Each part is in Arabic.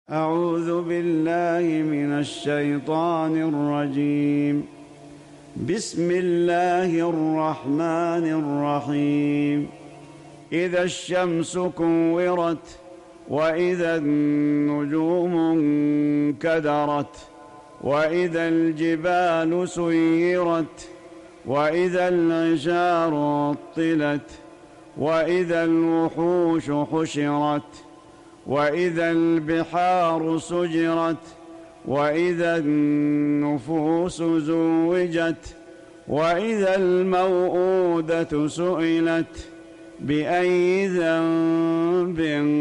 أعوذ بالله من الشيطان الرجيم. بسم الله الرحمن الرحيم. إذا الشمس كورت وإذا النجوم انكدرت وإذا الجبال سيرت وإذا العشار عطلت وإذا الوحوش حشرت وإذا البحار سجرت وإذا النفوس زوجت وإذا الموءودة سئلت بأي ذنب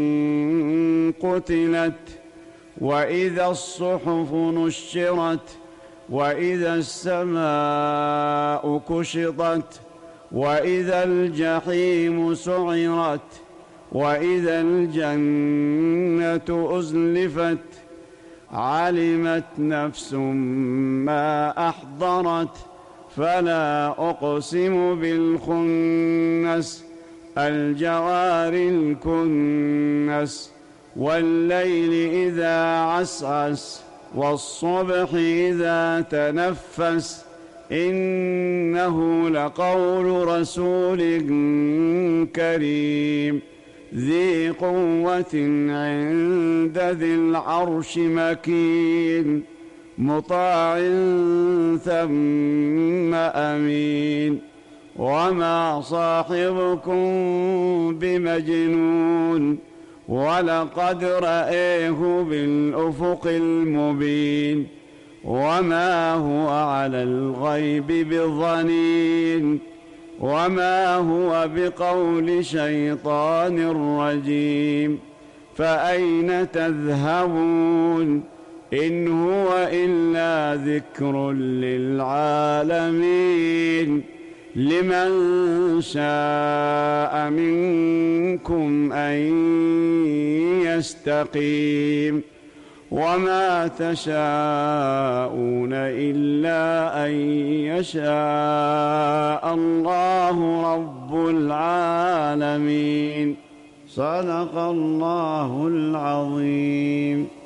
قتلت وإذا الصحف نشرت وإذا السماء كشطت وإذا الجحيم سعرت وإذا الجنة أزلفت علمت نفس ما أحضرت فلا أقسم بالخنس الجوار الكنس والليل إذا عسعس والصبح إذا تنفس إنه لقول رسول كريم ذي قوة عند ذي العرش مكين مطاع ثم أمين وما صاحبكم بمجنون ولقد رآه بالأفق المبين وما هو على الغيب بضنين وما هو بقول شيطان رجيم فأين تذهبون إن هو إلا ذكر للعالمين لمن شاء منكم أن يستقيم وما تشاءون إلا أن يشاء الله رب العالمين. صدق الله العظيم.